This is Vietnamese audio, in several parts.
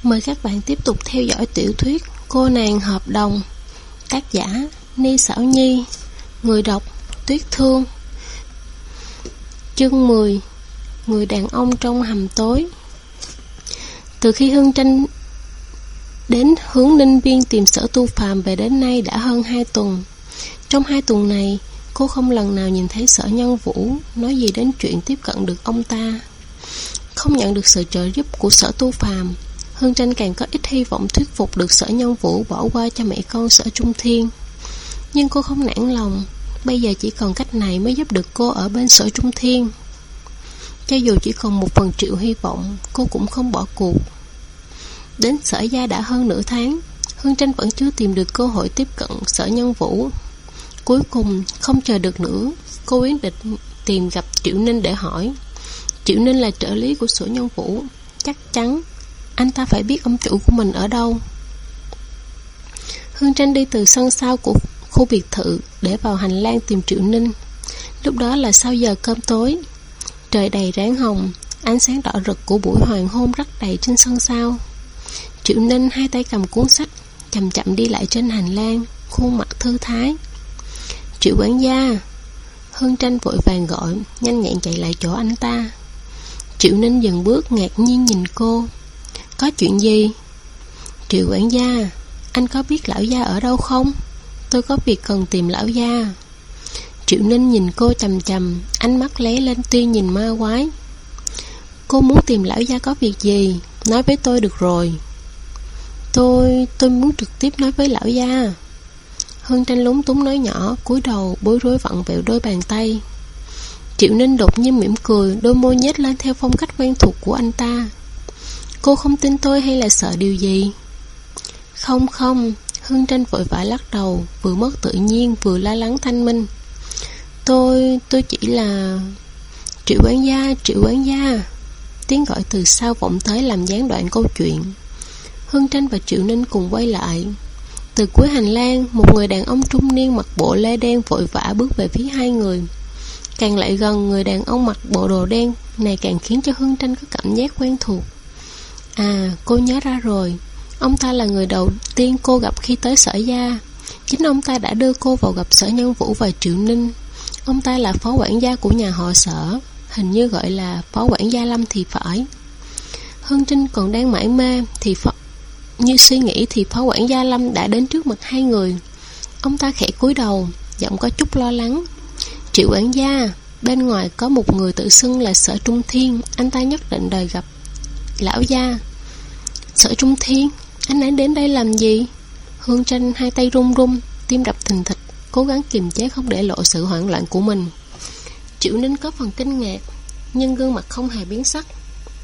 Mời các bạn tiếp tục theo dõi tiểu thuyết Cô nàng hợp đồng, tác giả Ni Xảo Nhi, người đọc Tuyết Thương. Chương 10. Người đàn ông trong hầm tối. Từ khi Hương Tranh đến hướng Ninh Viên tìm Sở Tu Phàm về đến nay đã hơn 2 tuần. Trong 2 tuần này, cô không lần nào nhìn thấy Sở Nhân Vũ nói gì đến chuyện tiếp cận được ông ta. Không nhận được sự trợ giúp của Sở Tu Phàm, Hương Tranh càng có ít hy vọng thuyết phục được Sở Nhân Vũ bỏ qua cho mẹ con Sở Trung Thiên. Nhưng cô không nản lòng, bây giờ chỉ còn cách này mới giúp được cô ở bên Sở Trung Thiên. Cho dù chỉ còn 1/1.000.000 hy vọng, cô cũng không bỏ cuộc. Đến Sở Gia đã hơn nửa tháng, Hương Tranh vẫn chưa tìm được cơ hội tiếp cận Sở Nhân Vũ. Cuối cùng, không chờ được nữa, cô quyết định tìm gặp Triệu Ninh để hỏi. Triệu Ninh là trợ lý của Sở Nhân Vũ, chắc chắn anh ta phải biết ông chủ của mình ở đâu. Hương Tranh đi từ sân sau của khu biệt thự để vào hành lang tìm Triệu Ninh. Lúc đó là sau giờ cơm tối. Trời đầy ráng hồng, ánh sáng đỏ rực của buổi hoàng hôn rắc đầy trên sân sau. Triệu Ninh hai tay cầm cuốn sách, chậm chậm đi lại trên hành lang, khuôn mặt thư thái. Triệu quản gia. Hương Tranh vội vàng gọi, nhanh nhẹn chạy lại chỗ anh ta. Triệu Ninh dừng bước ngạc nhiên nhìn cô. Có chuyện gì? Triệu quản gia, anh có biết lão gia ở đâu không? Tôi có việc cần tìm lão gia. Triệu Ninh nhìn cô chằm chằm, ánh mắt lóe lên tia nhìn ma quái. Cô muốn tìm lão gia có việc gì? Nói với tôi được rồi. Tôi muốn trực tiếp nói với lão gia. Hương Tranh lúng túng nói nhỏ, cúi đầu bối rối vặn vẹo đôi bàn tay. Triệu Ninh đột nhiên mỉm cười, đôi môi nhếch lên theo phong cách quen thuộc của anh ta. Cô không tin tôi hay là sợ điều gì? Không, Hương Tranh vội vã lắc đầu, vừa mất tự nhiên vừa lo lắng thanh minh. Tôi chỉ là... Triệu quản gia. Tiếng gọi từ sau vọng tới làm gián đoạn câu chuyện. Hương Tranh và Triệu Ninh cùng quay lại. Từ cuối hành lang, một người đàn ông trung niên mặc bộ lê đen vội vã bước về phía hai người. Càng lại gần, người đàn ông mặc bộ đồ đen này càng khiến cho Hương Tranh có cảm giác quen thuộc. À, cô nhớ ra rồi. Ông ta là người đầu tiên cô gặp khi tới Sở Gia. Chính ông ta đã đưa cô vào gặp Sở Nhân Vũ và Triệu Ninh. Ông ta là phó quản gia của nhà họ Sở, hình như gọi là phó quản gia Lâm thì phải. Hương Trinh còn đang mải mê như suy nghĩ thì phó quản gia Lâm đã đến trước mặt hai người. Ông ta khẽ cúi đầu, giọng có chút lo lắng. Triệu quản gia, bên ngoài có một người tự xưng là Sở Trung Thiên, anh ta nhất định đòi gặp lão gia. Sở Trung Thiên, anh ấy đến đây làm gì? Hương Tranh hai tay run run, tim đập thình thịch, cố gắng kiềm chế không để lộ sự hoảng loạn của mình. Triệu Ninh có phần kinh ngạc, nhưng gương mặt không hề biến sắc.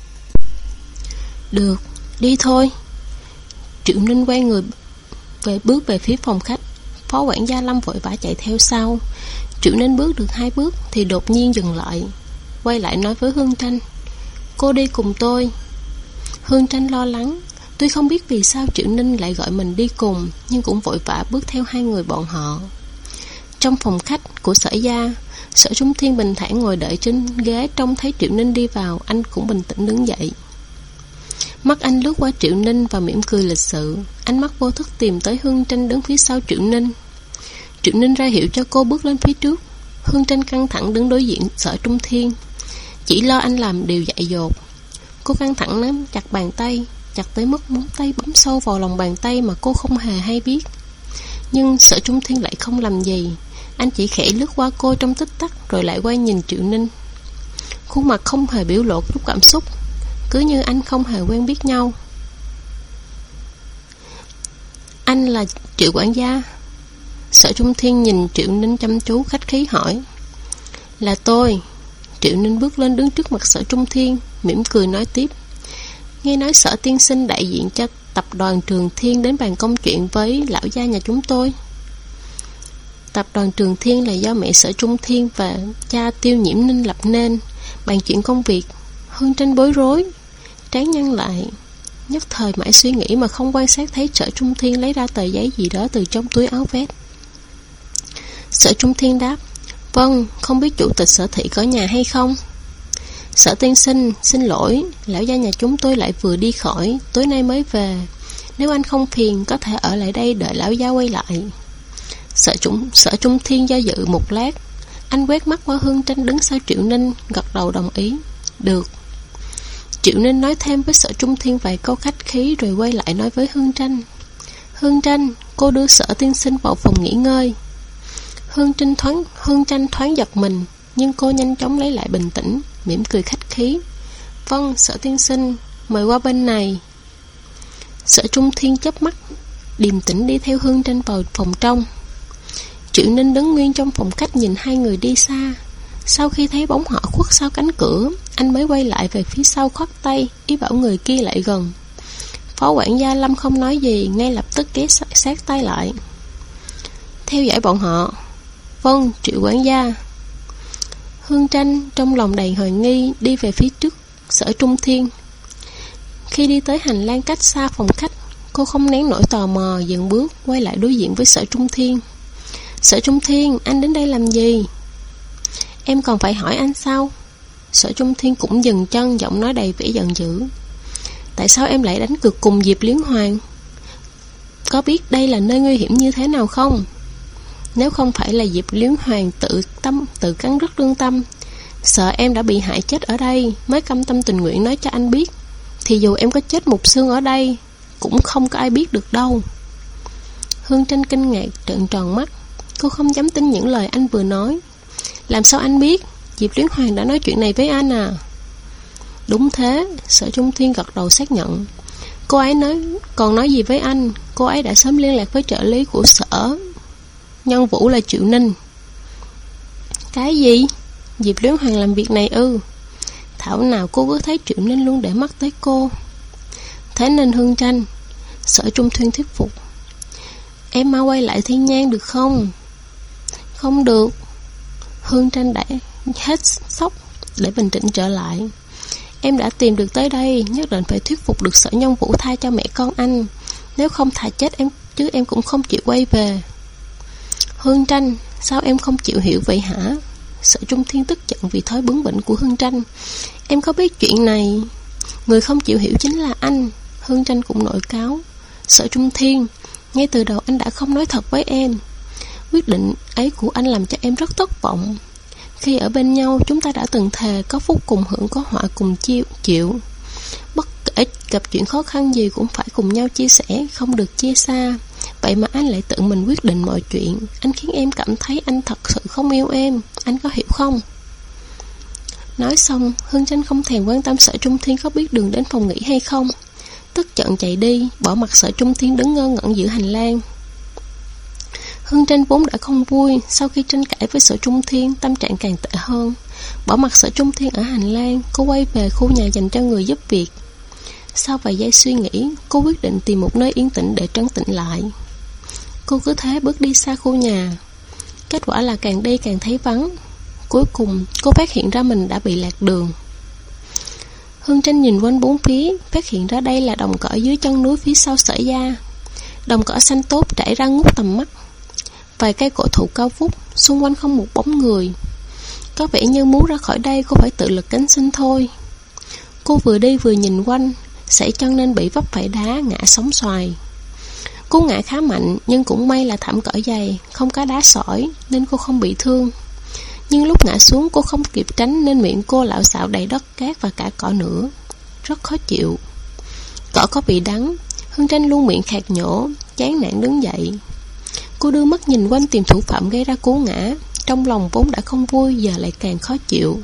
Được, đi thôi. Triệu Ninh quay người bước về phía phòng khách. Phó quản gia Lâm vội vã chạy theo sau. Triệu Ninh bước được 2 bước thì đột nhiên dừng lại, quay lại nói với Hương Tranh, cô đi cùng tôi. Hương Tranh lo lắng, tuy không biết vì sao Triệu Ninh lại gọi mình đi cùng, nhưng cũng vội vã bước theo hai người bọn họ. Trong phòng khách của Sở Gia, Sở Trung Thiên bình thản ngồi đợi trên ghế. Trông thấy Triệu Ninh đi vào, anh cũng bình tĩnh đứng dậy. Mắt anh lướt qua Triệu Ninh và mỉm cười lịch sự. Ánh mắt vô thức tìm tới Hương Tranh đứng phía sau Triệu Ninh. Triệu Ninh ra hiệu cho cô bước lên phía trước. Hương Tranh căng thẳng đứng đối diện Sở Trung Thiên, chỉ lo anh làm điều dại dột. Cô căng thẳng nắm chặt bàn tay, chặt tới mức móng tay bấm sâu vào lòng bàn tay mà cô không hề hay biết. Nhưng Sở Trung Thiên lại không làm gì. Anh chỉ khẽ lướt qua cô trong tích tắc rồi lại quay nhìn Triệu Ninh. Khuôn mặt không hề biểu lộ chút cảm xúc, cứ như anh không hề quen biết nhau. Anh là Triệu quản gia? Sở Trung Thiên nhìn Triệu Ninh chăm chú, khách khí hỏi. Là tôi. Triệu Ninh bước lên đứng trước mặt Sở Trung Thiên, mỉm cười nói tiếp. Nghe nói Sở tiên sinh đại diện cho tập đoàn Trường Thiên đến bàn công chuyện với lão gia nhà chúng tôi. Tập đoàn Trường Thiên là do mẹ Sở Trung Thiên và cha Tiêu Nhiễm Ninh lập nên. Bàn chuyện công việc. Hương Tranh bối rối, trán nhăn lại, nhất thời mãi suy nghĩ mà không quan sát thấy Sở Trung Thiên lấy ra tờ giấy gì đó từ trong túi áo vest. Sở Trung Thiên đáp, vâng, không biết chủ tịch Sở thị có nhà hay không? Sở tiên sinh, xin lỗi, lão gia nhà chúng tôi lại vừa đi khỏi, tối nay mới về. Nếu anh không phiền, có thể ở lại đây đợi lão gia quay lại. Sở Trung Thiên do dự một lát. Anh quét mắt qua Hương Tranh đứng sau Triệu Ninh, gật đầu đồng ý. Được. Triệu Ninh nói thêm với Sở Trung Thiên vài câu khách khí rồi quay lại nói với Hương Tranh. Hương Tranh, cô đưa Sở tiên sinh vào phòng nghỉ ngơi. Hương Tranh thoáng giật mình, nhưng cô nhanh chóng lấy lại bình tĩnh, mỉm cười khách khí. Vâng, Sở tiên sinh, mời qua bên này. Sở Trung Thiên chớp mắt, điềm tĩnh đi theo Hương Tranh vào phòng trong. Triệu Ninh đứng nguyên trong phòng khách nhìn hai người đi xa. Sau khi thấy bóng họ khuất sau cánh cửa, anh mới quay lại về phía sau khoát tay, ý bảo người kia lại gần. Phó quản gia Lâm không nói gì, ngay lập tức ghé sát tay lại. Theo dõi bọn họ. Vâng, Triệu quản gia. Hương Tranh trong lòng đầy hoài nghi đi về phía trước Sở Trung Thiên. Khi đi tới hành lang cách xa phòng khách, cô không nén nổi tò mò, dừng bước quay lại đối diện với Sở Trung Thiên. Sở Trung Thiên, anh đến đây làm gì? Em còn phải hỏi anh sao? Sở Trung Thiên cũng dừng chân, giọng nói đầy vẻ giận dữ. Tại sao em lại đánh cược cùng Diệp Liên Hoàng? Có biết đây là nơi nguy hiểm như thế nào không? Nếu không phải là Diệp Liên Hoàng tự cắn rứt lương tâm, sợ em đã bị hại chết ở đây, mới cam tâm tình nguyện nói cho anh biết, thì dù em có chết một xương ở đây cũng không có ai biết được đâu. Hương Tranh kinh ngạc trợn tròn mắt. Cô không dám tin những lời anh vừa nói. Làm sao anh biết? Diệp Liên Hoàng đã nói chuyện này với anh à? Đúng thế, Sở Trung Thiên gật đầu xác nhận. Cô ấy còn nói gì với anh? Cô ấy đã sớm liên lạc với trợ lý của Sở Nhân Vũ là Triệu Ninh. Cái gì? Diệp Liên Hoàng làm việc này ư? Thảo nào cô cứ thấy Triệu Ninh luôn để mắt tới cô. Thế nên Hương Tranh, Sở Trung Thiên thuyết phục. Em mau quay lại Thiên Nhang được không? Không được. Hương Tranh đã hết sốc để bình tĩnh trở lại. Em đã tìm được tới đây, nhất định phải thuyết phục được Sở Nhân Vũ tha cho mẹ con anh. Nếu không thà chết em, chứ em cũng không chịu quay về. Hương Tranh, sao em không chịu hiểu vậy hả? Sở Trung Thiên tức giận vì thói bướng bỉnh của Hương Tranh. Em có biết chuyện này? Người không chịu hiểu chính là anh. Hương Tranh cũng nổi cáo. Sở Trung Thiên, ngay từ đầu anh đã không nói thật với em. Quyết định ấy của anh làm cho em rất thất vọng. Khi ở bên nhau, chúng ta đã từng thề có phúc cùng hưởng, có họa cùng chịu. Bất kể gặp chuyện khó khăn gì cũng phải cùng nhau chia sẻ, không được chia xa. Vậy mà anh lại tự mình quyết định mọi chuyện. Anh khiến em cảm thấy anh thật sự không yêu em. Anh có hiểu không? Nói xong, Hương Tranh không thèm quan tâm Sở Trung Thiên có biết đường đến phòng nghỉ hay không. Tức giận chạy đi, bỏ mặc Sở Trung Thiên đứng ngơ ngẩn giữa hành lang. Hương Tranh vốn đã không vui, sau khi tranh cãi với Sở Trung Thiên, tâm trạng càng tệ hơn. Bỏ mặc Sở Trung Thiên ở hành lang, cô quay về khu nhà dành cho người giúp việc. Sau vài giây suy nghĩ, cô quyết định tìm một nơi yên tĩnh để trấn tĩnh lại. Cô cứ thế bước đi xa khu nhà. Kết quả là càng đi càng thấy vắng. Cuối cùng, cô phát hiện ra mình đã bị lạc đường. Hương Tranh nhìn quanh bốn phía, phát hiện ra đây là đồng cỏ dưới chân núi phía sau Sở gia. Đồng cỏ xanh tốt trải ra ngút tầm mắt. Vài cây cổ thụ cao vút, xung quanh không một bóng người. Có vẻ như muốn ra khỏi đây cô phải tự lực cánh sinh thôi. Cô vừa đi vừa nhìn quanh, sẩy chân nên bị vấp phải đá ngã sóng xoài. Cú ngã khá mạnh, nhưng cũng may là thảm cỏ dày, không có đá sỏi nên cô không bị thương. Nhưng lúc ngã xuống cô không kịp tránh nên miệng cô lạo xạo đầy đất cát và cả cỏ nữa. Rất khó chịu. Cỏ có vị đắng. Hương Tranh luôn miệng khạc nhổ, chán nản đứng dậy. Cô đưa mắt nhìn quanh tìm thủ phạm gây ra cú ngã. Trong lòng vốn đã không vui, giờ lại càng khó chịu.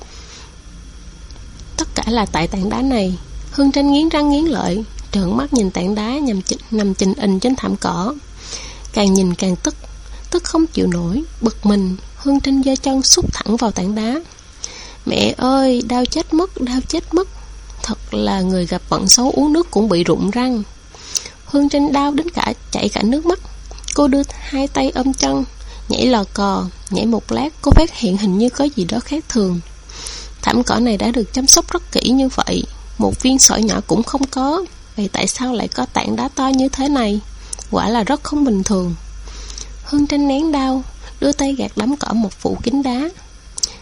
Tất cả là tại tảng đá này. Hương Tranh nghiến răng nghiến lợi, trợn mắt nhìn tảng đá nằm chình ình trên thảm cỏ. Càng nhìn càng tức không chịu nổi, bực mình. Hương Tranh giơ chân xúc thẳng vào tảng đá. Mẹ ơi, đau chết mất, đau chết mất. Thật là người gặp vận xấu uống nước cũng bị rụng răng. Hương Tranh đau đến chảy cả nước mắt. Cô đưa hai tay ôm chân, nhảy lò cò. Nhảy một lát cô phát hiện hình như có gì đó khác thường. Thảm cỏ này đã được chăm sóc rất kỹ như vậy, một viên sỏi nhỏ cũng không có. Vậy tại sao lại có tảng đá to như thế này? Quả là rất không bình thường. Hương Tranh nén đau, đưa tay gạt đám cỏ một phủ kín đá.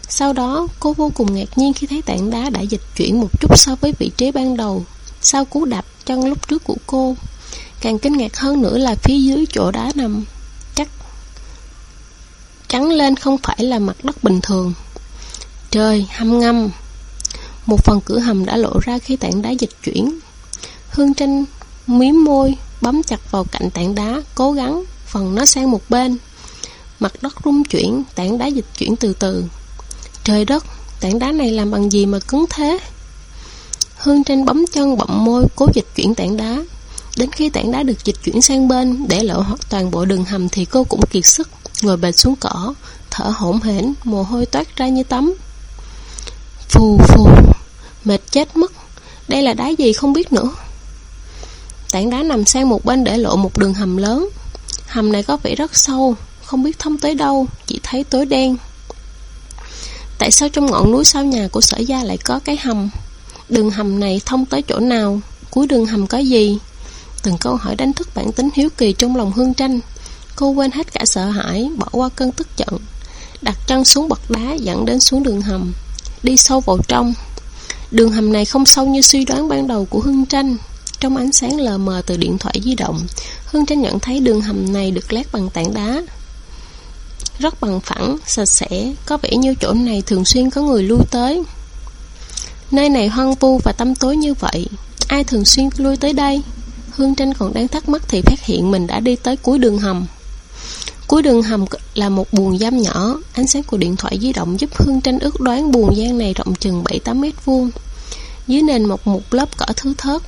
Sau đó, cô vô cùng ngạc nhiên khi thấy tảng đá đã dịch chuyển một chút so với vị trí ban đầu sau cú đạp chân lúc trước của cô. Càng kinh ngạc hơn nữa là phía dưới chỗ đá nằm chắc chắn lên không phải là mặt đất bình thường. Trời, hầm ngầm. Một phần cửa hầm đã lộ ra khi tảng đá dịch chuyển. Hương Trinh mím môi, bấm chặt vào cạnh tảng đá, cố gắng phần nó sang một bên. Mặt đất rung chuyển, tảng đá dịch chuyển từ từ. Trời đất, tảng đá này làm bằng gì mà cứng thế? Hương Trinh bấm chân bậm môi, cố dịch chuyển tảng đá. Đến khi tảng đá được dịch chuyển sang bên để lộ toàn bộ đường hầm thì cô cũng kiệt sức, ngồi bệt xuống cỏ, thở hổn hển, mồ hôi toát ra như tắm. Phù phù, mệt chết mất. Đây là đá gì không biết nữa. Tảng đá nằm sang một bên để lộ một đường hầm lớn. Hầm này có vẻ rất sâu, không biết thông tới đâu, chỉ thấy tối đen. Tại sao trong ngọn núi sau nhà của Sở Gia lại có cái hầm? Đường hầm này thông tới chỗ nào? Cuối đường hầm có gì? Từng câu hỏi đánh thức bản tính hiếu kỳ trong lòng Hương Tranh. Cô quên hết cả sợ hãi, bỏ qua cơn tức giận, đặt chân xuống bậc đá dẫn đến xuống đường hầm, đi sâu vào trong. Đường hầm này không sâu như suy đoán ban đầu của Hương Tranh. Trong ánh sáng lờ mờ từ điện thoại di động, Hương Tranh nhận thấy đường hầm này được lát bằng tảng đá, rất bằng phẳng, sạch sẽ, có vẻ như chỗ này thường xuyên có người lui tới. Nơi này hoang vu và tăm tối như vậy, ai thường xuyên lui tới đây? Hương Tranh còn đang thắc mắc thì phát hiện mình đã đi tới cuối đường hầm. Cuối đường hầm là một buồng giam nhỏ. Ánh sáng của điện thoại di động giúp Hương Tranh ước đoán buồng giam này rộng chừng 7-8 mét vuông. Dưới nền mọc một lớp cỏ thưa thớt,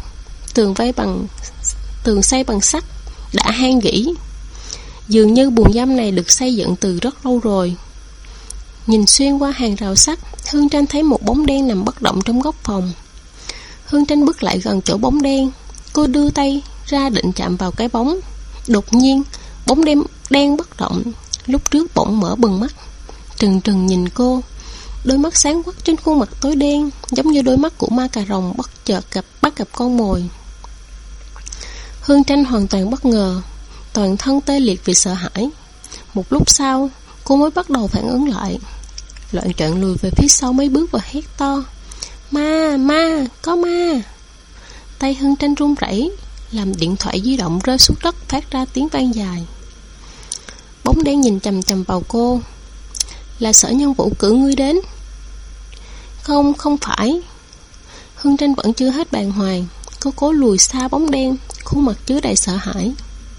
tường xây bằng sắt đã han gỉ. Dường như buồng giam này được xây dựng từ rất lâu rồi. Nhìn xuyên qua hàng rào sắt, Hương Tranh thấy một bóng đen nằm bất động trong góc phòng. Hương Tranh bước lại gần chỗ bóng đen. Cô đưa tay ra định chạm vào cái bóng. Đột nhiên, bóng đen bất động, lúc trước bỗng mở bừng mắt, trừng trừng nhìn cô. Đôi mắt sáng quắc trên khuôn mặt tối đen, giống như đôi mắt của ma cà rồng bất chợt bắt gặp con mồi. Hương Tranh hoàn toàn bất ngờ, toàn thân tê liệt vì sợ hãi. Một lúc sau, cô mới bắt đầu phản ứng lại, loạn trọn lùi về phía sau mấy bước và hét to: Ma, có ma! Tay Hương Tranh run rẩy, làm điện thoại di động rơi xuống đất phát ra tiếng vang dài. Bóng đen nhìn chằm chằm vào cô. Là Sở Nhân Vũ cử ngươi đến? Không phải. Hương Tranh vẫn chưa hết bàng hoàng. Cô cố lùi xa bóng đen, khuôn mặt chứa đầy sợ hãi.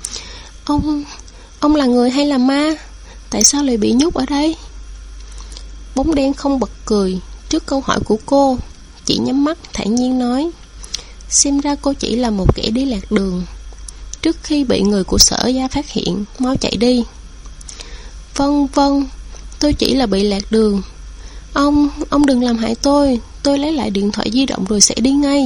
Ông là người hay là ma? Tại sao lại bị nhốt ở đây? Bóng đen không bật cười trước câu hỏi của cô, chỉ nhắm mắt thản nhiên nói: Xem ra cô chỉ là một kẻ đi lạc đường. Trước khi bị người của Sở Gia phát hiện, mau chạy đi. Vâng, tôi chỉ là bị lạc đường. Ông đừng làm hại tôi lấy lại điện thoại di động rồi sẽ đi ngay.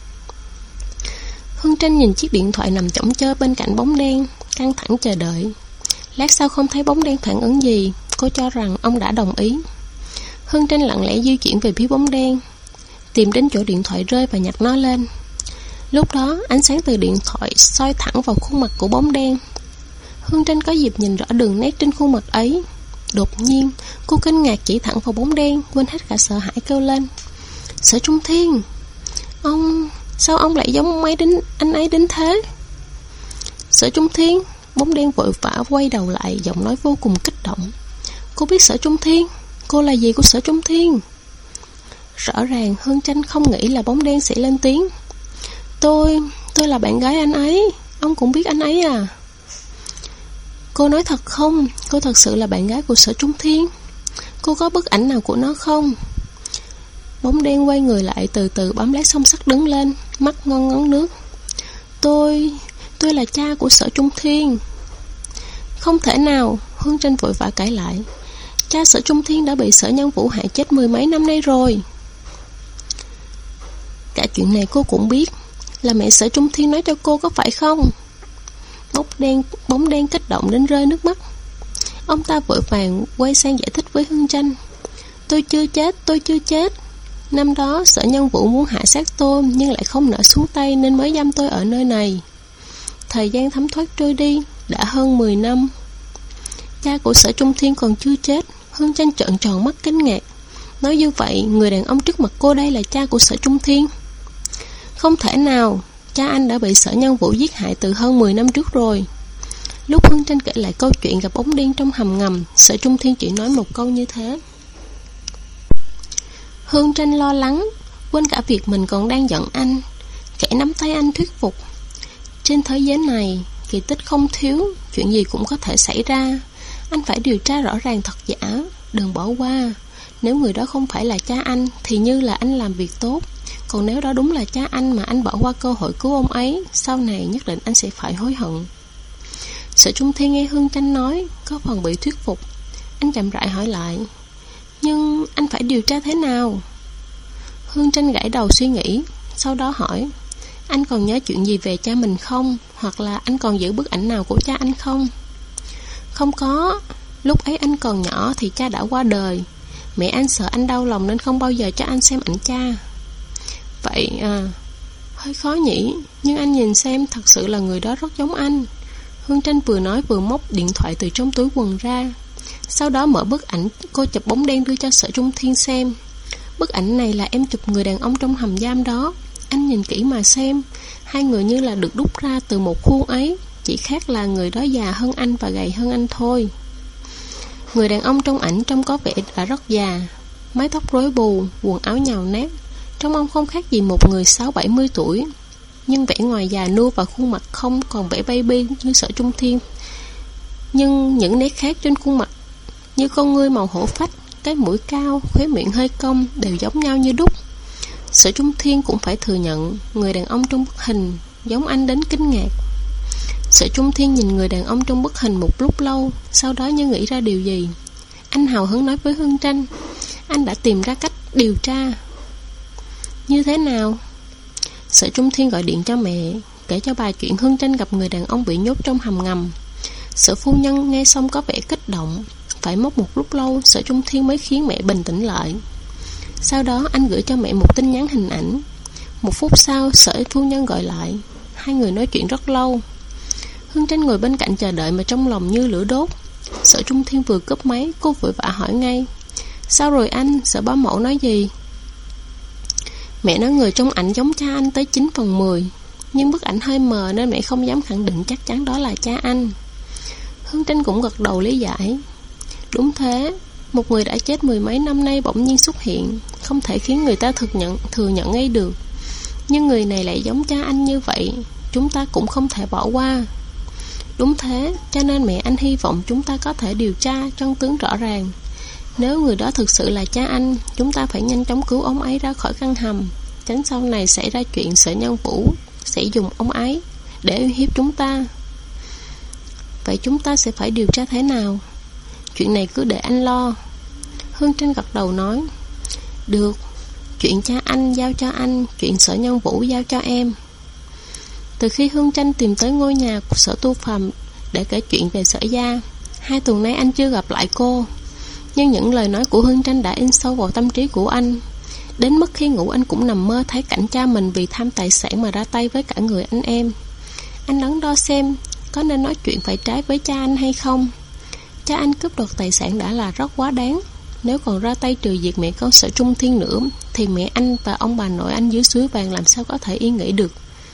Hương Tranh nhìn chiếc điện thoại nằm chõng chơ bên cạnh bóng đen, căng thẳng chờ đợi. Lát sau không thấy bóng đen phản ứng gì, cô cho rằng ông đã đồng ý. Hương Tranh lặng lẽ di chuyển về phía bóng đen, tìm đến chỗ điện thoại rơi và nhặt nó lên. Lúc đó ánh sáng từ điện thoại soi thẳng vào khuôn mặt của bóng đen. Hương Tranh có dịp nhìn rõ đường nét trên khuôn mặt ấy. Đột nhiên cô kinh ngạc chỉ thẳng vào bóng đen, quên hết cả sợ hãi kêu lên: Sở Trung Thiên! Sao ông lại giống anh ấy đến thế? Sở Trung Thiên! Bóng đen vội vã quay đầu lại, giọng nói vô cùng kích động. Cô biết Sở Trung Thiên? Cô là gì của Sở Trung Thiên? Rõ ràng Hương Tranh không nghĩ là bóng đen sẽ lên tiếng. Tôi là bạn gái anh ấy. Ông cũng biết anh ấy à? Cô nói thật không? Cô thật sự là bạn gái của Sở Trung Thiên? Cô có bức ảnh nào của nó không? Bóng đen quay người lại, từ từ bấm lấy song sắt đứng lên, mắt ngon ngấn nước. Tôi là cha của Sở Trung Thiên. Không thể nào! Hương Tranh vội vã cãi lại. Cha Sở Trung Thiên đã bị Sở Nhân Vũ hại chết 10 mấy năm nay rồi. Cả chuyện này cô cũng biết. Là mẹ Sở Trung Thiên nói cho cô có phải không? Bóng đen kích động đến rơi nước mắt. Ông ta vội vàng quay sang giải thích với Hương Tranh. Tôi chưa chết. Năm đó Sở Nhân Vũ muốn hạ sát tôi, nhưng lại không nỡ xuống tay nên mới giam tôi ở nơi này. Thời gian thấm thoát trôi đi, đã hơn 10 năm. Cha của Sở Trung Thiên còn chưa chết. Hương Tranh trợn tròn mắt kinh ngạc. Nói như vậy, người đàn ông trước mặt cô đây là cha của Sở Trung Thiên. Không thể nào, cha anh đã bị Sở Nhân Vũ giết hại từ hơn 10 năm trước rồi. Lúc Hương Tranh kể lại câu chuyện gặp bóng đen trong hầm ngầm, Sở Trung Thiên chỉ nói một câu như thế. Hương Tranh lo lắng, quên cả việc mình còn đang giận anh, kẻ nắm tay anh thuyết phục. Trên thế giới này, kỳ tích không thiếu, chuyện gì cũng có thể xảy ra. Anh phải điều tra rõ ràng thật giả, đừng bỏ qua. Nếu người đó không phải là cha anh thì như là anh làm việc tốt. Còn nếu đó đúng là cha anh mà anh bỏ qua cơ hội cứu ông ấy, sau này nhất định anh sẽ phải hối hận. Sở Trung Thiên nghe Hương Tranh nói, có phần bị thuyết phục. Anh chậm rãi hỏi lại, nhưng anh phải điều tra thế nào? Hương Tranh gãi đầu suy nghĩ, sau đó hỏi, anh còn nhớ chuyện gì về cha mình không? Hoặc là anh còn giữ bức ảnh nào của cha anh không? Không có, lúc ấy anh còn nhỏ thì cha đã qua đời. Mẹ anh sợ anh đau lòng nên không bao giờ cho anh xem ảnh cha. Vậy à, hơi khó nhỉ. Nhưng anh nhìn xem, thật sự là người đó rất giống anh. Hương Tranh vừa nói vừa móc điện thoại từ trong túi quần ra. Sau đó mở bức ảnh cô chụp bóng đen đưa cho Sở Trung Thiên xem. Bức ảnh này là em chụp người đàn ông trong hầm giam đó. Anh nhìn kỹ mà xem, hai người như là được đúc ra từ một khuôn ấy. Chỉ khác là người đó già hơn anh và gầy hơn anh thôi. Người đàn ông trong ảnh trông có vẻ đã rất già, mái tóc rối bù, quần áo nhàu nát. Trông ông không khác gì một người 60-70 tuổi. Nhưng vẻ ngoài già nua và khuôn mặt không còn vẻ baby như Sở Trung Thiên. Nhưng những nét khác trên khuôn mặt, như con ngươi màu hổ phách, cái mũi cao, khóe miệng hơi cong, đều giống nhau như đúc. Sở Trung Thiên cũng phải thừa nhận, người đàn ông trong bức hình giống anh đến kinh ngạc. Sở Trung Thiên nhìn người đàn ông trong bức hình một lúc lâu, sau đó như nghĩ ra điều gì. Anh hào hứng nói với Hương Tranh, anh đã tìm ra cách điều tra. Như thế nào? Sở Trung Thiên gọi điện cho mẹ, kể cho bà chuyện Hương Tranh gặp người đàn ông bị nhốt trong hầm ngầm. Sở phu nhân nghe xong có vẻ kích động. Phải mất một lúc lâu, Sở Trung Thiên mới khiến mẹ bình tĩnh lại. Sau đó anh gửi cho mẹ một tin nhắn hình ảnh. Một phút sau, Sở phu nhân gọi lại. Hai người nói chuyện rất lâu. Hương Tranh ngồi bên cạnh chờ đợi mà trong lòng như lửa đốt. Sở Trung Thiên vừa cúp máy, cô vội vã hỏi ngay, sao rồi anh? Sở bá mẫu nói gì? Mẹ nói người trong ảnh giống cha anh tới 9/10, nhưng bức ảnh hơi mờ nên mẹ không dám khẳng định chắc chắn đó là cha anh. Hương Tranh cũng gật đầu lý giải. Đúng thế, một người đã chết 10 mấy năm nay bỗng nhiên xuất hiện, không thể khiến người ta thừa nhận ngay được. Nhưng người này lại giống cha anh như vậy, chúng ta cũng không thể bỏ qua. Đúng thế, cho nên mẹ anh hy vọng chúng ta có thể điều tra chân tướng rõ ràng. Nếu người đó thực sự là cha anh, chúng ta phải nhanh chóng cứu ông ấy ra khỏi căn hầm, tránh sau này xảy ra chuyện Sở Nhân Vũ sẽ dùng ông ấy để uy hiếp chúng ta. Vậy chúng ta sẽ phải điều tra thế nào? Chuyện này cứ để anh lo. Hương Tranh gật đầu nói, được, chuyện cha anh giao cho anh, chuyện Sở Nhân Vũ giao cho em. Từ khi Hương Tranh tìm tới ngôi nhà của Sở Tu Phàm để kể chuyện về Sở gia, 2 tuần nay anh chưa gặp lại cô. Nhưng những lời nói của Hương Tranh đã in sâu vào tâm trí của anh. Đến mức khi ngủ anh cũng nằm mơ thấy cảnh cha mình vì tham tài sản mà ra tay với cả người anh em. Anh đắn đo xem có nên nói chuyện phải trái với cha anh hay không. Cha anh cướp đoạt tài sản đã là rất quá đáng, nếu còn ra tay trừ diệt mẹ con Sở Trung Thiên nữa thì mẹ anh và ông bà nội anh dưới suối vàng làm sao có thể yên nghỉ được.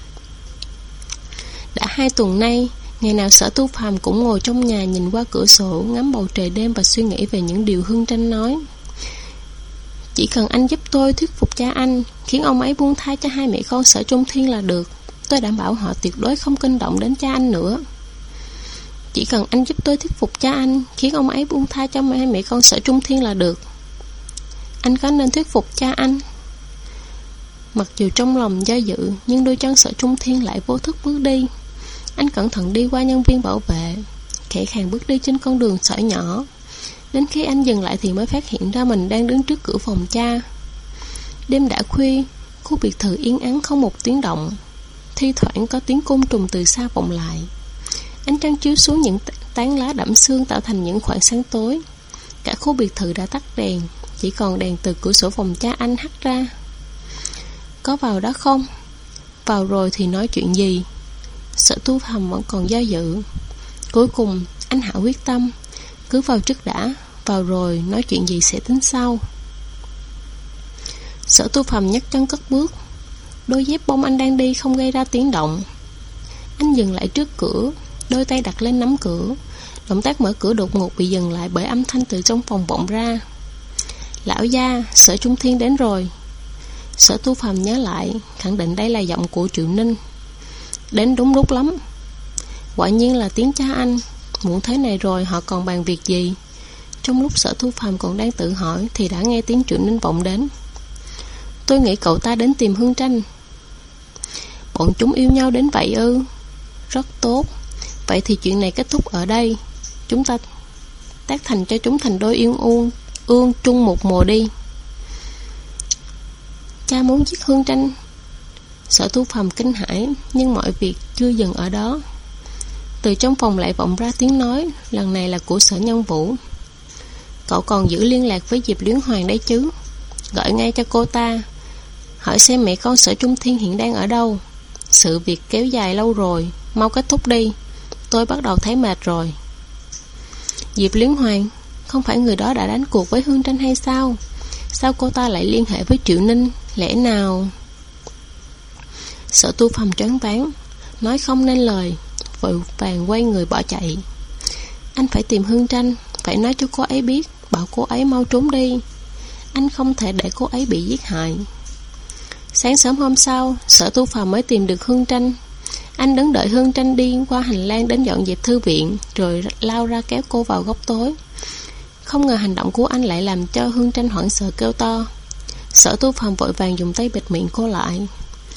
Đã 2 tuần nay, ngày nào Sở Tu Phàm cũng ngồi trong nhà nhìn qua cửa sổ, ngắm bầu trời đêm và suy nghĩ về những điều Hương Tranh nói. Chỉ cần anh giúp tôi thuyết phục cha anh, khiến ông ấy buông tha cho 2 mẹ con Sở Trung Thiên là được. Tôi đảm bảo họ tuyệt đối không kinh động đến cha anh nữa. Chỉ cần anh giúp tôi thuyết phục cha anh, khiến ông ấy buông tha cho 2 mẹ con Sở Trung Thiên là được. Anh có nên thuyết phục cha anh? Mặc dù trong lòng do dự, nhưng đôi chân Sở Trung Thiên lại vô thức bước đi. Anh cẩn thận đi qua nhân viên bảo vệ, khẽ khàng bước đi trên con đường sỏi nhỏ. Đến khi anh dừng lại thì mới phát hiện ra mình đang đứng trước cửa phòng cha. Đêm đã khuya, khu biệt thự yên ắng không một tiếng động. Thi thoảng có tiếng côn trùng từ xa vọng lại. Ánh trăng chiếu xuống những tán lá đẫm sương tạo thành những khoảng sáng tối. Cả khu biệt thự đã tắt đèn, chỉ còn đèn từ cửa sổ phòng cha anh hắt ra. Có vào đó không? Vào rồi thì nói chuyện gì? Sở Tu Phàm vẫn còn do dự. Cuối cùng anh hạ quyết tâm, cứ vào trước đã, vào rồi nói chuyện gì sẽ tính sau. Sở Tu Phàm nhấc chân cất bước. Đôi dép bông anh đang đi không gây ra tiếng động. Anh dừng lại trước cửa, đôi tay đặt lên nắm cửa. Động tác mở cửa đột ngột bị dừng lại bởi âm thanh từ trong phòng vọng ra. Lão gia, Sở Trung Thiên đến rồi. Sở Tu Phàm nhớ lại, khẳng định đây là giọng của Triệu Ninh. Đến đúng lúc lắm. Quả nhiên là tiếng cha anh. Muộn thế này rồi họ còn bàn việc gì? Trong lúc Sở Tu Phàm còn đang tự hỏi thì đã nghe tiếng Triệu Ninh vọng đến. Tôi nghĩ cậu ta đến tìm Hương Tranh. Bọn chúng yêu nhau đến vậy ư? Rất tốt. Vậy thì chuyện này kết thúc ở đây. Chúng ta tác thành cho chúng thành đôi ương chung một mùa đi. Cha muốn giết Hương Tranh. Sở Tu Phàm kinh hãi, nhưng mọi việc chưa dừng ở đó. Từ trong phòng lại vọng ra tiếng nói, lần này là của Sở Nhân Vũ. Cậu còn giữ liên lạc với Diệp Luyến Hoàng đấy chứ? Gọi ngay cho cô ta, hỏi xem mẹ con Sở Trung Thiên hiện đang ở đâu. Sự việc kéo dài lâu rồi, mau kết thúc đi. Tôi bắt đầu thấy mệt rồi. Diệp Luyến Hoàng, không phải người đó đã đánh cuộc với Hương Tranh hay sao? Sao cô ta lại liên hệ với Triệu Ninh? Lẽ nào... Sở Tu Phàm choáng váng, nói không nên lời, vội vàng quay người bỏ chạy. Anh phải tìm Hương Tranh, phải nói cho cô ấy biết, bảo cô ấy mau trốn đi. Anh không thể để cô ấy bị giết hại. Sáng sớm hôm sau, Sở Tu Phàm mới tìm được Hương Tranh. Anh đứng đợi Hương Tranh đi qua hành lang đến dọn dẹp thư viện, rồi lao ra kéo cô vào góc tối. Không ngờ hành động của anh lại làm cho Hương Tranh hoảng sợ kêu to. Sở Tu Phàm vội vàng dùng tay bịt miệng cô lại.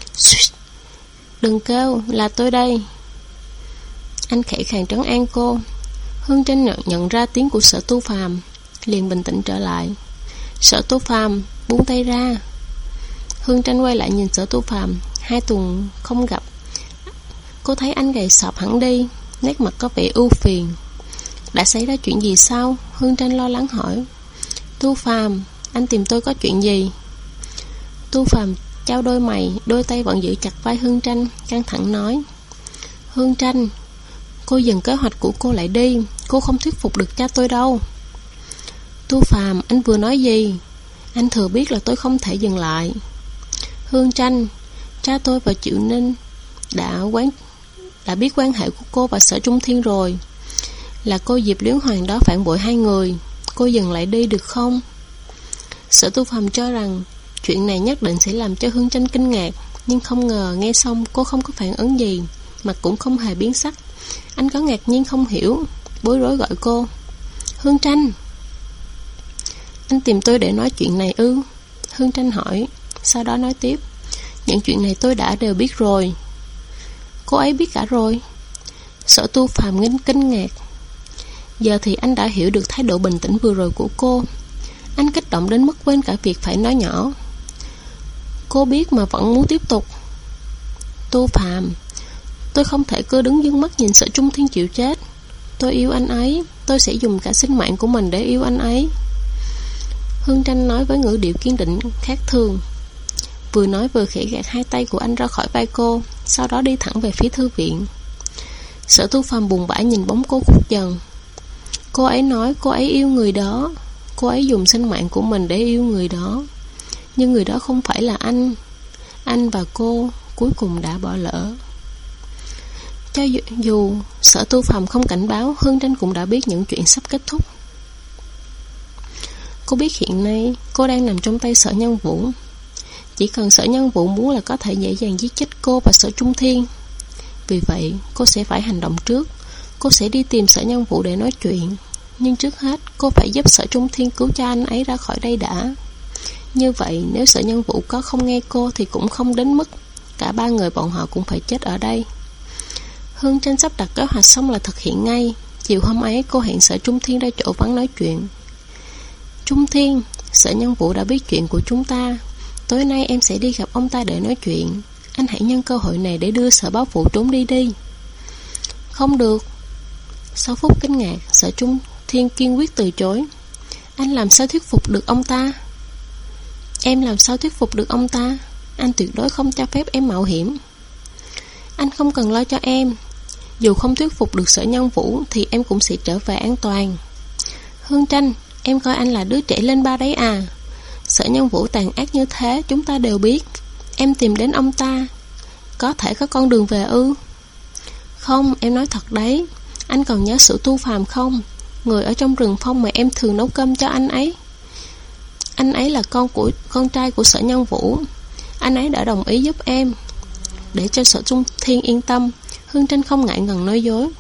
Đừng kêu, là tôi đây. Anh khẽ khàng trấn an cô. Hương Tranh nhận ra tiếng của Sở Tu Phàm, liền bình tĩnh trở lại. Sở Tu Phàm buông tay ra. Hương Tranh quay lại nhìn Sở Tu Phàm. 2 tuần không gặp, cô thấy anh gầy sọp hẳn đi, nét mặt có vẻ ưu phiền. Đã xảy ra chuyện gì sao? Hương Tranh lo lắng hỏi. Tu Phàm, anh tìm tôi có chuyện gì? Tu Phàm chau đôi mày, đôi tay vẫn giữ chặt vai Hương Tranh, căng thẳng nói. Hương Tranh, cô dừng kế hoạch của cô lại đi. Cô không thuyết phục được cha tôi đâu. Tu Phàm, anh vừa nói gì? Anh thừa biết là tôi không thể dừng lại. Hương Tranh, cha tôi và Triệu Ninh đã biết quan hệ của cô và Sở Trung Thiên rồi. Là cô Diệp Luyến Hoàng đó phản bội 2 người. Cô dừng lại đi được không? Sở Tu Phàm cho rằng chuyện này nhất định sẽ làm cho Hương Tranh kinh ngạc, nhưng không ngờ nghe xong cô không có phản ứng gì, mặt cũng không hề biến sắc. Anh có ngạc nhiên không hiểu, bối rối gọi cô. Hương Tranh, anh tìm tôi để nói chuyện này ư? Hương Tranh hỏi, sau đó nói tiếp. Những chuyện này tôi đã đều biết rồi. Cô ấy biết cả rồi? Sở Tu Phàm kinh ngạc. Giờ thì anh đã hiểu được thái độ bình tĩnh vừa rồi của cô. Anh kích động đến mức quên cả việc phải nói nhỏ. Cô biết mà vẫn muốn tiếp tục. Tu Phàm, tôi không thể cứ đứng dương mắt nhìn Sở Trung Thiên chịu chết. Tôi yêu anh ấy, tôi sẽ dùng cả sinh mạng của mình để yêu anh ấy. Hương Tranh nói với ngữ điệu kiên định khác thường. Vừa nói vừa khẽ gạt 2 tay của anh ra khỏi vai cô, sau đó đi thẳng về phía thư viện. Sở Tu Phàm buồn bã nhìn bóng cô khuất dần. Cô ấy nói cô ấy yêu người đó. Cô ấy dùng sinh mạng của mình để yêu người đó. Nhưng người đó không phải là anh. Anh và cô cuối cùng đã bỏ lỡ. Cho dù Sở Tu Phàm không cảnh báo, Hương Tranh cũng đã biết những chuyện sắp kết thúc. Cô biết hiện nay cô đang nằm trong tay Sở Nhân Vũ. Chỉ cần Sở Nhân Vũ muốn là có thể dễ dàng giết chết cô và Sở Trung Thiên. Vì vậy cô sẽ phải hành động trước. Cô sẽ đi tìm Sở Nhân Vũ để nói chuyện. Nhưng trước hết cô phải giúp Sở Trung Thiên cứu cha anh ấy ra khỏi đây đã. Như vậy nếu Sở Nhân Vũ có không nghe cô thì cũng không đến mức cả 3 người bọn họ cũng phải chết ở đây. Hương Tranh sắp đặt kế hoạch xong là thực hiện ngay. Chiều hôm ấy cô hẹn Sở Trung Thiên ra chỗ vắng nói chuyện. Trung Thiên, Sở Nhân Vũ đã biết chuyện của chúng ta. Tối nay em sẽ đi gặp ông ta để nói chuyện. Anh hãy nhân cơ hội này để đưa Sở Báo Phụ trốn đi. Không được. Sau phút kinh ngạc, Sở Trung Thiên kiên quyết từ chối. Anh làm sao thuyết phục được ông ta? Em làm sao thuyết phục được ông ta? Anh tuyệt đối không cho phép em mạo hiểm. Anh không cần lo cho em. Dù không thuyết phục được Sở Nhân Vũ thì em cũng sẽ trở về an toàn. Hương Tranh, em coi anh là đứa trẻ lên ba đấy à? Sở Nhân Vũ tàn ác như thế chúng ta đều biết. Em tìm đến ông ta, có thể có con đường về ư? Không, em nói thật đấy. Anh còn nhớ Sử Tu Phàm không? Người ở trong rừng phong mà em thường nấu cơm cho anh ấy. Anh ấy là con trai của Sở Nhân Vũ. Anh ấy đã đồng ý giúp em. Để cho Sở Trung Thiên yên tâm, Hương Trinh không ngại ngần nói dối.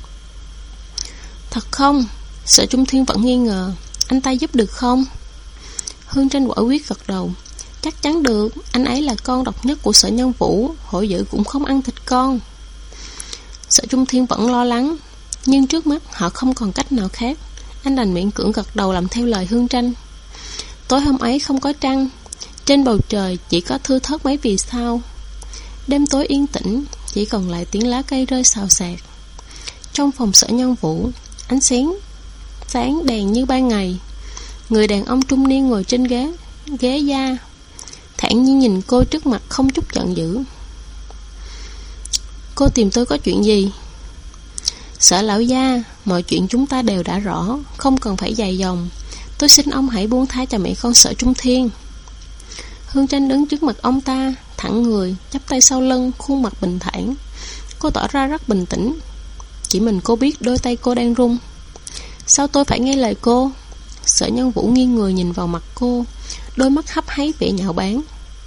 Thật không? Sở Trung Thiên vẫn nghi ngờ. Anh ta giúp được không? Hương Trinh quả quyết gật đầu. Chắc chắn được. Anh ấy là con độc nhất của Sở Nhân Vũ. Hổ dữ cũng không ăn thịt con. Sở Trung Thiên vẫn lo lắng, nhưng trước mắt họ không còn cách nào khác. Anh đành miễn cưỡng gật đầu làm theo lời Hương Trinh. Tối hôm ấy không có trăng, trên bầu trời chỉ có thưa thớt mấy vì sao. Đêm tối yên tĩnh, chỉ còn lại tiếng lá cây rơi xào xạc. Trong phòng Sở Nhân Vũ, ánh sáng đèn như ban ngày. Người đàn ông trung niên ngồi trên ghế da, thản nhiên nhìn cô trước mặt không chút giận dữ. Cô tìm tôi có chuyện gì? Sở lão gia, mọi chuyện chúng ta đều đã rõ, không cần phải dài dòng. Tôi xin ông hãy buông tha cho mẹ con Sở Trung Thiên. Hương Trinh đứng trước mặt ông ta, thẳng người, chắp tay sau lưng, khuôn mặt bình thản. Cô tỏ ra rất bình tĩnh. Chỉ mình cô biết đôi tay cô đang run. Sao tôi phải nghe lời cô? Sở Nhân Vũ nghiêng người nhìn vào mặt cô, đôi mắt hấp háy vẻ nhạo báng.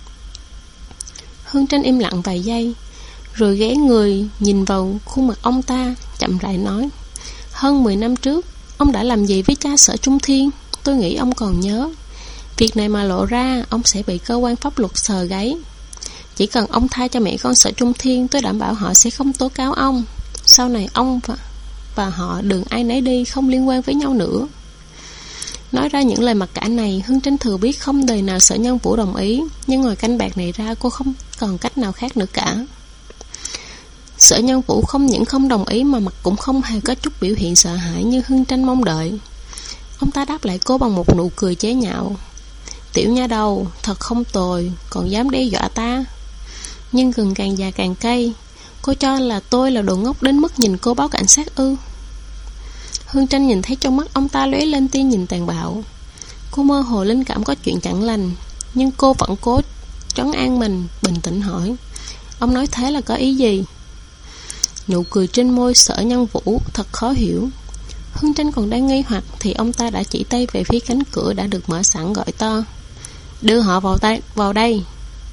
Hương Trinh im lặng vài giây, rồi ghé người nhìn vào khuôn mặt ông ta, chậm rãi nói. Hơn 10 năm trước, ông đã làm gì với cha Sở Trung Thiên? Tôi nghĩ ông còn nhớ. Việc này mà lộ ra, ông sẽ bị cơ quan pháp luật sờ gáy. Chỉ cần ông tha cho mẹ con Sở Trung Thiên, tôi đảm bảo họ sẽ không tố cáo ông. Sau này ông và họ đừng ai nấy đi, không liên quan với nhau nữa. Nói ra những lời mặc cả này, Hương Trinh thừa biết không đời nào Sở Nhân Vũ đồng ý, nhưng ngoài canh bạc này ra cô không còn cách nào khác nữa cả. Sở Nhân Vũ không những không đồng ý mà mặt cũng không hề có chút biểu hiện sợ hãi như Hương Trinh mong đợi. Ông ta đáp lại cô bằng một nụ cười chế nhạo. Tiểu nha đầu, thật không tồi, còn dám đe dọa ta. Nhưng gừng càng già càng cay. Cô cho là tôi là đồ ngốc đến mức nhìn cô báo cảnh sát ư? Hương Trinh nhìn thấy trong mắt ông ta lóe lên tia nhìn tàn bạo. Cô mơ hồ linh cảm có chuyện chẳng lành, nhưng cô vẫn cố trấn an mình, bình tĩnh hỏi. Ông nói thế là có ý gì? Nụ cười trên môi Sở Nhân Vũ thật khó hiểu. Hương Trinh còn đang nghi hoặc thì ông ta đã chỉ tay về phía cánh cửa đã được mở sẵn, gọi to. Đưa họ vào đây.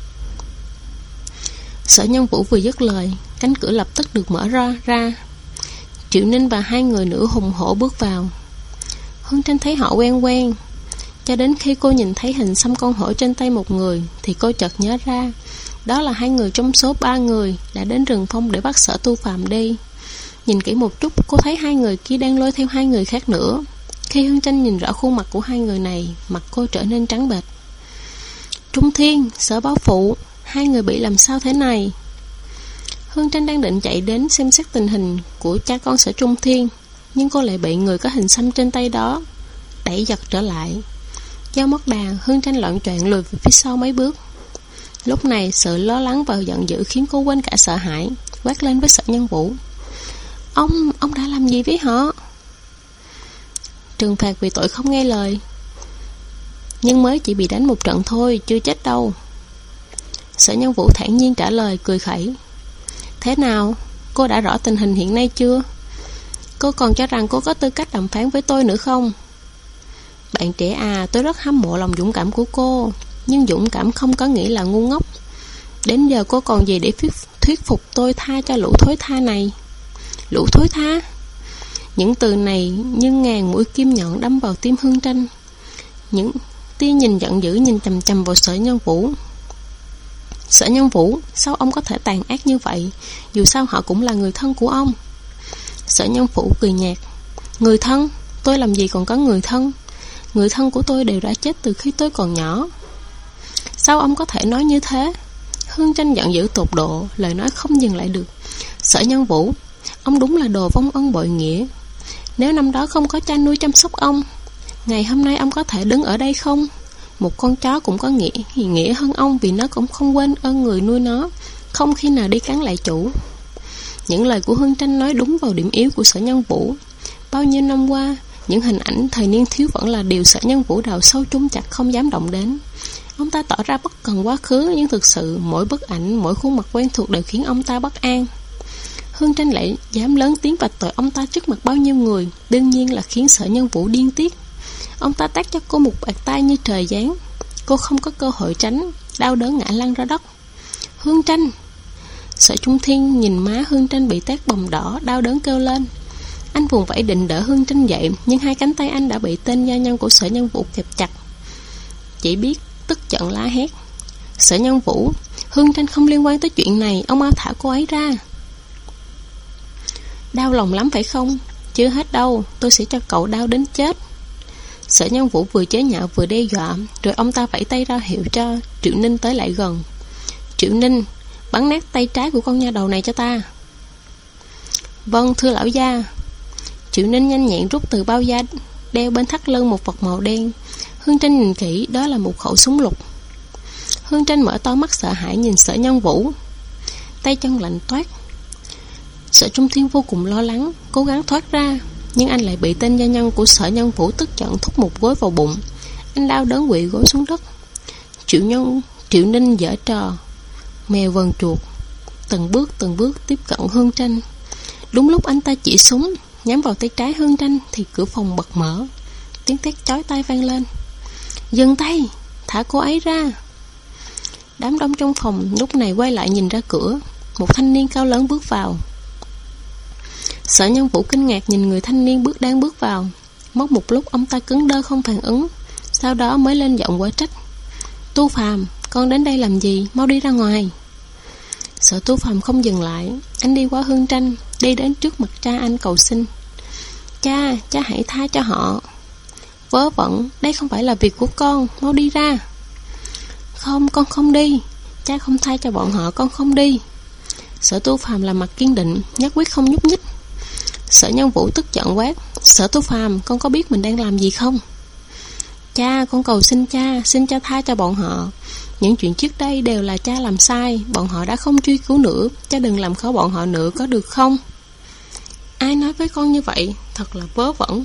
Sở Nhân Vũ vừa dứt lời, cánh cửa lập tức được mở ra. Triệu Ninh và hai người nữa hùng hổ bước vào. Hương Trinh thấy họ quen, cho đến khi cô nhìn thấy hình xăm con hổ trên tay một người thì cô chợt nhớ ra, đó là hai người trong số 3 người đã đến rừng phong để bắt Sở Tu Phàm đi. Nhìn kỹ một chút, cô thấy hai người kia đang lôi theo hai người khác nữa. Khi Hương Trinh nhìn rõ khuôn mặt của hai người này, mặt cô trở nên trắng bệch. Trung Thiên, Sở Bá Phụ, hai người bị làm sao thế này? Hương Trinh đang định chạy đến xem xét tình hình của cha con Sở Trung Thiên, nhưng cô lại bị người có hình xăm trên tay đó đẩy giật trở lại. Do mất đà, Hương Trinh loạng choạng lùi về phía sau mấy bước. Lúc này sự lo lắng và giận dữ khiến cô quên cả sợ hãi, quát lên với Sở Nhân Vũ. Ông đã làm gì với họ? Trừng phạt vì tội không nghe lời. Nhưng mới chỉ bị đánh một trận thôi, chưa chết đâu. Sở Nhân Vũ thản nhiên trả lời, cười khẩy. Thế nào? Cô đã rõ tình hình hiện nay chưa? Cô còn cho rằng cô có tư cách đàm phán với tôi nữa không? Bạn trẻ à, tôi rất hâm mộ lòng dũng cảm của cô, nhưng dũng cảm không có nghĩa là ngu ngốc. Đến giờ cô còn gì để thuyết phục tôi tha cho lũ thối tha này? Lũ thối tha? Những từ này như ngàn mũi kim nhọn đâm vào tim Hương Trinh. Những tia nhìn giận dữ nhìn chằm chằm vào Sở Nhân Vũ. Sở Nhân Vũ, sao ông có thể tàn ác như vậy? Dù sao họ cũng là người thân của ông. Sở Nhân Vũ cười nhạt. Người thân? Tôi làm gì còn có người thân? Người thân của tôi đều đã chết từ khi tôi còn nhỏ. Sao ông có thể nói như thế? Hương Trinh giận dữ tột độ, lời nói không dừng lại được. Sở Nhân Vũ, ông đúng là đồ vong ân bội nghĩa. Nếu năm đó không có cha nuôi chăm sóc ông, ngày hôm nay ông có thể đứng ở đây không? Một con chó cũng có nghĩa hơn ông, vì nó cũng không quên ơn người nuôi nó, không khi nào đi cắn lại chủ. Những lời của Hương Trinh nói đúng vào điểm yếu của Sở Nhân Vũ. Bao nhiêu năm qua, những hình ảnh thời niên thiếu vẫn là điều Sở Nhân Vũ đào sâu chôn chặt không dám động đến. Ông ta tỏ ra bất cần quá khứ, nhưng thực sự mỗi bức ảnh, mỗi khuôn mặt quen thuộc đều khiến ông ta bất an. Hương Tranh lại dám lớn tiếng vạch tội ông ta trước mặt bao nhiêu người, đương nhiên là khiến Sở Nhân Vũ điên tiết. Ông ta tát cho cô một bạt tay như trời giáng. Cô không có cơ hội tránh, đau đớn ngã lăn ra đất. Hương Tranh! Sở Trung Thiên nhìn má Hương Tranh bị tát bầm đỏ, đau đớn kêu lên. Anh vùng vẫy định đỡ Hương Tranh dậy, nhưng hai cánh tay anh đã bị tên gia nhân của Sở Nhân Vũ kẹp chặt. Chỉ biết tức giận la hét. Sở Nhân Vũ, Hương Tranh không liên quan tới chuyện này, ông mau thả cô ấy ra. Đau lòng lắm phải không? Chưa hết đâu, tôi sẽ cho cậu đau đến chết. Sở Nhân Vũ vừa chế nhạo vừa đe dọa, rồi ông ta vẫy tay ra hiệu cho Triệu Ninh tới lại gần. Triệu Ninh, bắn nát tay trái của con nha đầu này cho ta. Vâng, thưa lão gia. Triệu Ninh nhanh nhẹn rút từ bao da đeo bên thắt lưng một vật màu đen. Hương Tranh nhìn kỹ, đó là một khẩu súng lục. Hương Tranh mở to mắt sợ hãi nhìn Sở Nhân Vũ. Tay chân lạnh toát. Sở Trung Thiên vô cùng lo lắng, cố gắng thoát ra, nhưng anh lại bị tên gia nhân của Sở Nhân Vũ tức giận thúc một gối vào bụng. Anh đau đớn quỵ gối xuống đất. Triệu Ninh giở trò mèo vờn chuột, từng bước tiếp cận Hương Tranh. Đúng lúc anh ta chỉ súng nhắm vào tay trái Hương Tranh thì cửa phòng bật mở. Tiếng thét chói tai vang lên. Dừng tay, thả cô ấy ra. Đám đông trong phòng lúc này quay lại nhìn ra cửa. Một thanh niên cao lớn bước vào. Sở Nhân Vũ kinh ngạc nhìn người thanh niên đang bước vào. Mất một lúc ông ta cứng đơ không phản ứng, sau đó mới lên giọng quở trách. Tu Phàm, con đến đây làm gì? Mau đi ra ngoài. Sở Tu Phàm không dừng lại. Anh đi qua Hương Tranh, đi đến trước mặt cha anh cầu xin. Cha hãy tha cho họ. Vớ vẩn, đây không phải là việc của con, mau đi ra. Không, con không đi. Cha không tha cho bọn họ, con không đi. Sở Tu Phàm làm mặt kiên định, nhất quyết không nhúc nhích. Sở Nhân Vũ tức giận quát. Sở Tu Phàm, con có biết mình đang làm gì không? Cha, con cầu xin cha, xin cha tha cho bọn họ. Những chuyện trước đây đều là cha làm sai, bọn họ đã không truy cứu nữa, cha đừng làm khó bọn họ nữa có được không? Ai nói với con như vậy? Thật là vớ vẩn.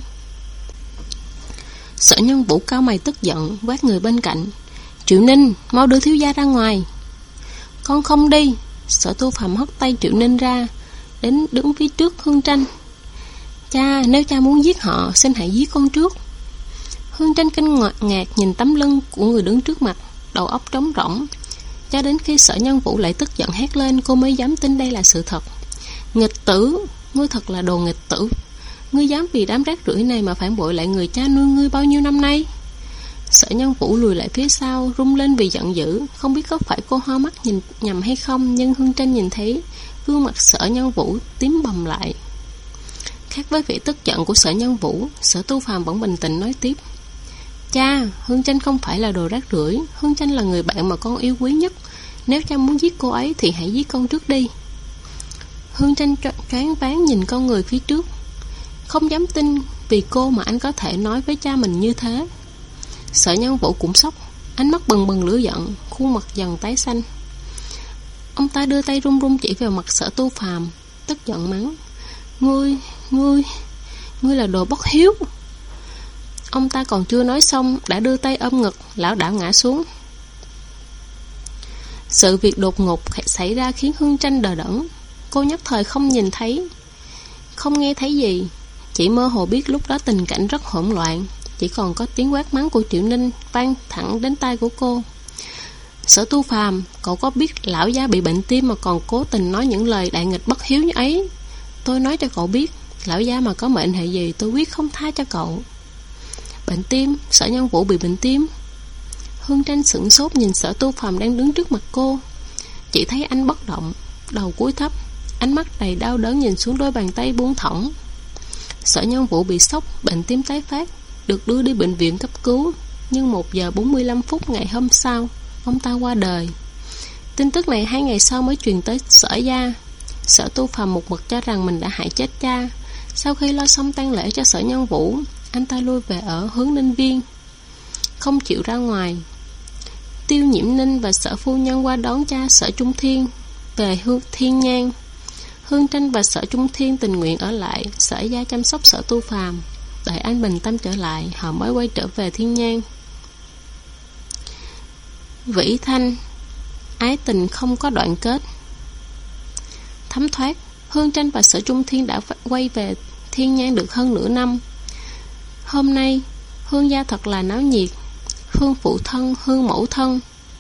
Sở Nhân Vũ cao mày tức giận, quát người bên cạnh. Triệu Ninh, mau đưa thiếu gia ra ngoài. Con không đi. Sở Tu Phàm hất tay Triệu Ninh ra, đến đứng phía trước Hương Tranh. Cha, nếu cha muốn giết họ, xin hãy giết con trước. Hương Tranh kinh ngạc nhìn tấm lưng của người đứng trước mặt, đầu óc trống rỗng. Cho đến khi Sở Nhân Vũ lại tức giận hét lên, cô mới dám tin đây là sự thật. Nghịch tử, ngươi thật là đồ nghịch tử. Ngươi dám vì đám rác rưởi này mà phản bội lại người cha nuôi ngươi bao nhiêu năm nay? Sở Nhân Vũ lùi lại phía sau, rung lên vì giận dữ. Không biết có phải cô hoa mắt nhìn nhầm hay không, nhưng Hương Tranh nhìn thấy gương mặt Sở Nhân Vũ tím bầm lại. Khác với vẻ tức giận của Sở Nhân Vũ, Sở Tu Phàm vẫn bình tĩnh nói tiếp. Cha, Hương Tranh không phải là đồ rác rưởi. Hương Tranh là người bạn mà con yêu quý nhất. Nếu cha muốn giết cô ấy thì hãy giết con trước đi. Hương Tranh choáng váng nhìn con người phía trước, không dám tin vì cô mà anh có thể nói với cha mình như thế. Sở Nhân Vũ cũng sốc, ánh mắt bừng bừng lửa giận, khuôn mặt dần tái xanh. Ông ta đưa tay run run chỉ vào mặt Sở Tu Phàm, tức giận mắng. Ngươi là đồ bất hiếu. Ông ta còn chưa nói xong đã đưa tay ôm ngực, lảo đảo ngã xuống. Sự việc đột ngột xảy ra khiến Hương Tranh đờ đẫn. Cô nhất thời không nhìn thấy, không nghe thấy gì, chỉ mơ hồ biết lúc đó tình cảnh rất hỗn loạn. Chỉ còn có tiếng quát mắng của Triệu Ninh vang thẳng đến tai của cô. Sở Tu Phàm, cậu có biết lão gia bị bệnh tim mà còn cố tình nói những lời đại nghịch bất hiếu như ấy? Tôi nói cho cậu biết, lão gia mà có mệnh hệ gì tôi quyết không tha cho cậu. Bệnh tim? Sở Nhân Vũ bị bệnh tim? Hương Tranh sửng sốt nhìn Sở Tu Phàm đang đứng trước mặt cô. Chỉ thấy anh bất động, đầu cúi thấp, ánh mắt đầy đau đớn nhìn xuống đôi bàn tay buông thõng. Sở Nhân Vũ bị sốc, bệnh tim tái phát, được đưa đi bệnh viện cấp cứu, nhưng 1 giờ 45 phút ngày hôm sau, ông ta qua đời. Tin tức này 2 ngày sau mới truyền tới Sở gia. Sở Tu Phàm một mực cho rằng mình đã hại chết cha. Sau khi lo xong tang lễ cho Sở Nhân Vũ, anh ta lui về ở hướng Ninh Viên, không chịu ra ngoài. Tiêu Nhiễm Ninh và Sở phu nhân qua đón cha Sở Trung Thiên về Thiên Nhang. Hương Tranh và Sở Trung Thiên tình nguyện ở lại Sở gia chăm sóc Sở Tu Phàm. Đợi anh bình tâm trở lại, họ mới quay trở về Thiên Nhang. Vĩ Thanh, ái tình không có đoạn kết. Thấm thoát, Hương Tranh và Sở Trung Thiên đã quay về Thiên Nhang được hơn nửa năm. Hôm nay, Hương gia thật là náo nhiệt. Hương phụ thân, Hương mẫu thân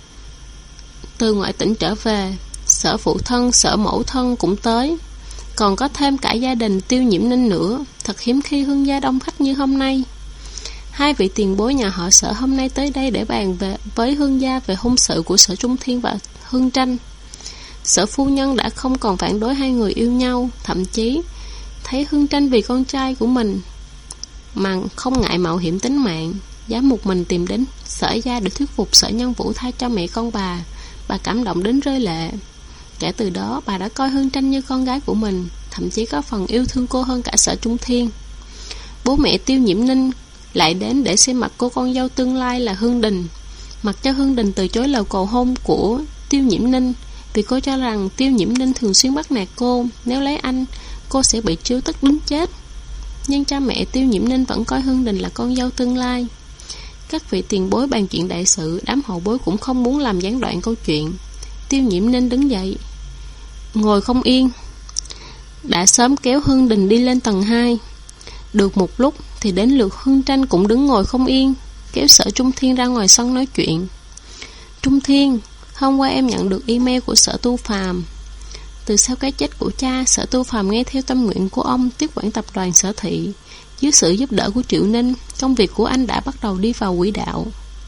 từ ngoại tỉnh trở về, Sở phụ thân, Sở mẫu thân cũng tới. Còn có thêm cả gia đình Tiêu Nhiễm Ninh nữa. Thật hiếm khi Hương gia đông khách như hôm nay. Hai vị tiền bối nhà họ Sở hôm nay tới đây để bàn với Hương gia về hôn sự của Sở Trung Thiên và Hương Tranh. Sở phu nhân đã không còn phản đối hai người yêu nhau, thậm chí thấy Hương Tranh vì con trai của mình mà không ngại mạo hiểm tính mạng, dám một mình tìm đến Sở gia để thuyết phục Sở Nhân Vũ tha cho mẹ con bà cảm động đến rơi lệ. Kể từ đó, bà đã coi Hương Tranh như con gái của mình, thậm chí có phần yêu thương cô hơn cả Sở Trung Thiên. Bố mẹ Tiêu Nhiễm Ninh lại đến để xem mặt cô con dâu tương lai là Hương Đình. Mặc cho Hương Đình từ chối lời cầu hôn của Tiêu Nhiễm Ninh, vì cô cho rằng Tiêu Nhiễm Ninh thường xuyên bắt nạt cô, nếu lấy anh, cô sẽ bị trêu tức đến chết. Nhưng cha mẹ Tiêu Nhiễm Ninh vẫn coi Hương Đình là con dâu tương lai. Các vị tiền bối bàn chuyện đại sự, đám hậu bối cũng không muốn làm gián đoạn câu chuyện. Tiêu Nhiễm Ninh đứng dậy, ngồi không yên, đã sớm kéo Hương Đình đi lên tầng 2. Được một lúc thì đến lượt Hương Tranh cũng đứng ngồi không yên, kéo Sở Trung Thiên ra ngoài sân nói chuyện. Trung Thiên, hôm qua em nhận được email của Sở Tu Phàm. Từ sau cái chết của cha, Sở Tu Phàm nghe theo tâm nguyện của ông tiếp quản tập đoàn Sở Thị. Dưới sự giúp đỡ của Triệu Ninh, công việc của anh đã bắt đầu đi vào quỹ đạo.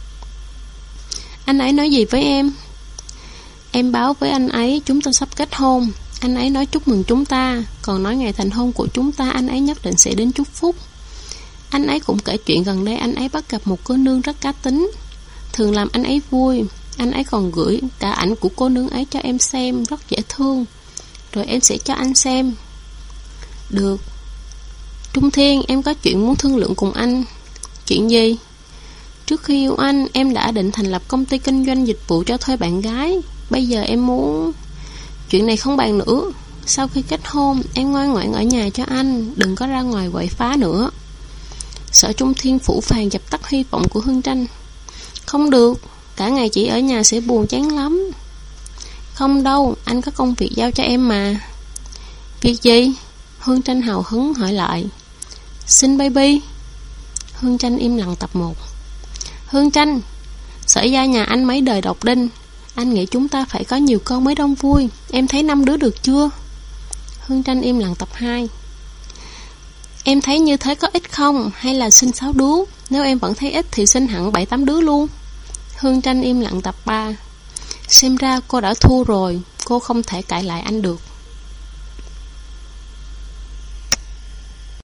Anh ấy nói gì với em? Em báo với anh ấy chúng ta sắp kết hôn. Anh ấy nói chúc mừng chúng ta, còn nói ngày thành hôn của chúng ta anh ấy nhất định sẽ đến chúc phúc. Anh ấy cũng kể chuyện gần đây anh ấy bắt gặp một cô nương rất cá tính, thường làm anh ấy vui. Anh ấy còn gửi cả ảnh của cô nương ấy cho em xem, rất dễ thương. Rồi em sẽ cho anh xem. Được. Trung Thiên, em có chuyện muốn thương lượng cùng anh. Chuyện gì? Trước khi yêu anh, em đã định thành lập công ty kinh doanh dịch vụ cho thuê bạn gái. Bây giờ em muốn... Chuyện này không bàn nữa. Sau khi kết hôn, em ngoan ngoãn ở nhà cho anh, đừng có ra ngoài quậy phá nữa. Sở Trung Thiên phủ phàng dập tắt hy vọng của Hương Tranh. Không được, cả ngày chỉ ở nhà sẽ buồn chán lắm. Không đâu, anh có công việc giao cho em mà. Việc gì? Hương Tranh hào hứng hỏi lại. Xin baby. Hương Tranh im lặng tập 1. Hương Tranh, Sở gia nhà anh mấy đời độc đinh. Anh nghĩ chúng ta phải có nhiều con mới đông vui. Em thấy 5 đứa được chưa? Hương Tranh im lặng tập 2. Em thấy như thế có ít không? Hay là sinh 6 đứa? Nếu em vẫn thấy ít thì sinh hẳn 7-8 đứa luôn. Hương Tranh im lặng tập 3. Xem ra cô đã thua rồi. Cô không thể cãi lại anh được.